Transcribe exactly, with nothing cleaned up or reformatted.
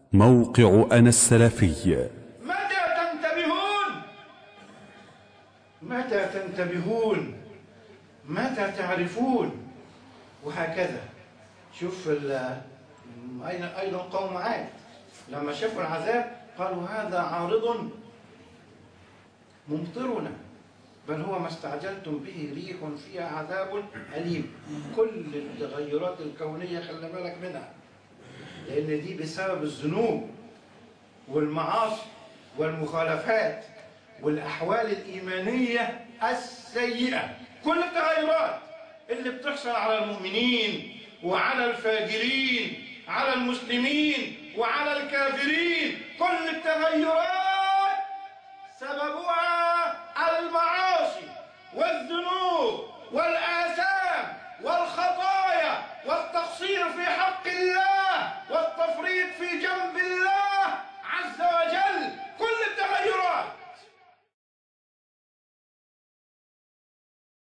موقع أنا السلفي. متى تنتبهون؟ متى تنتبهون؟ متى تعرفون؟ وهكذا. شوف أيضا قوم عاد لما شافوا العذاب قالوا هذا عارض ممطرنا بل هو ما استعجلتم به ريح فيها عذاب أليم. كل التغيرات الكونية خلي بالك منها، لأن دي بسبب الذنوب والمعاصي والمخالفات والأحوال الإيمانية السيئة. كل التغيرات اللي بتحصل على المؤمنين وعلى الفاجرين على المسلمين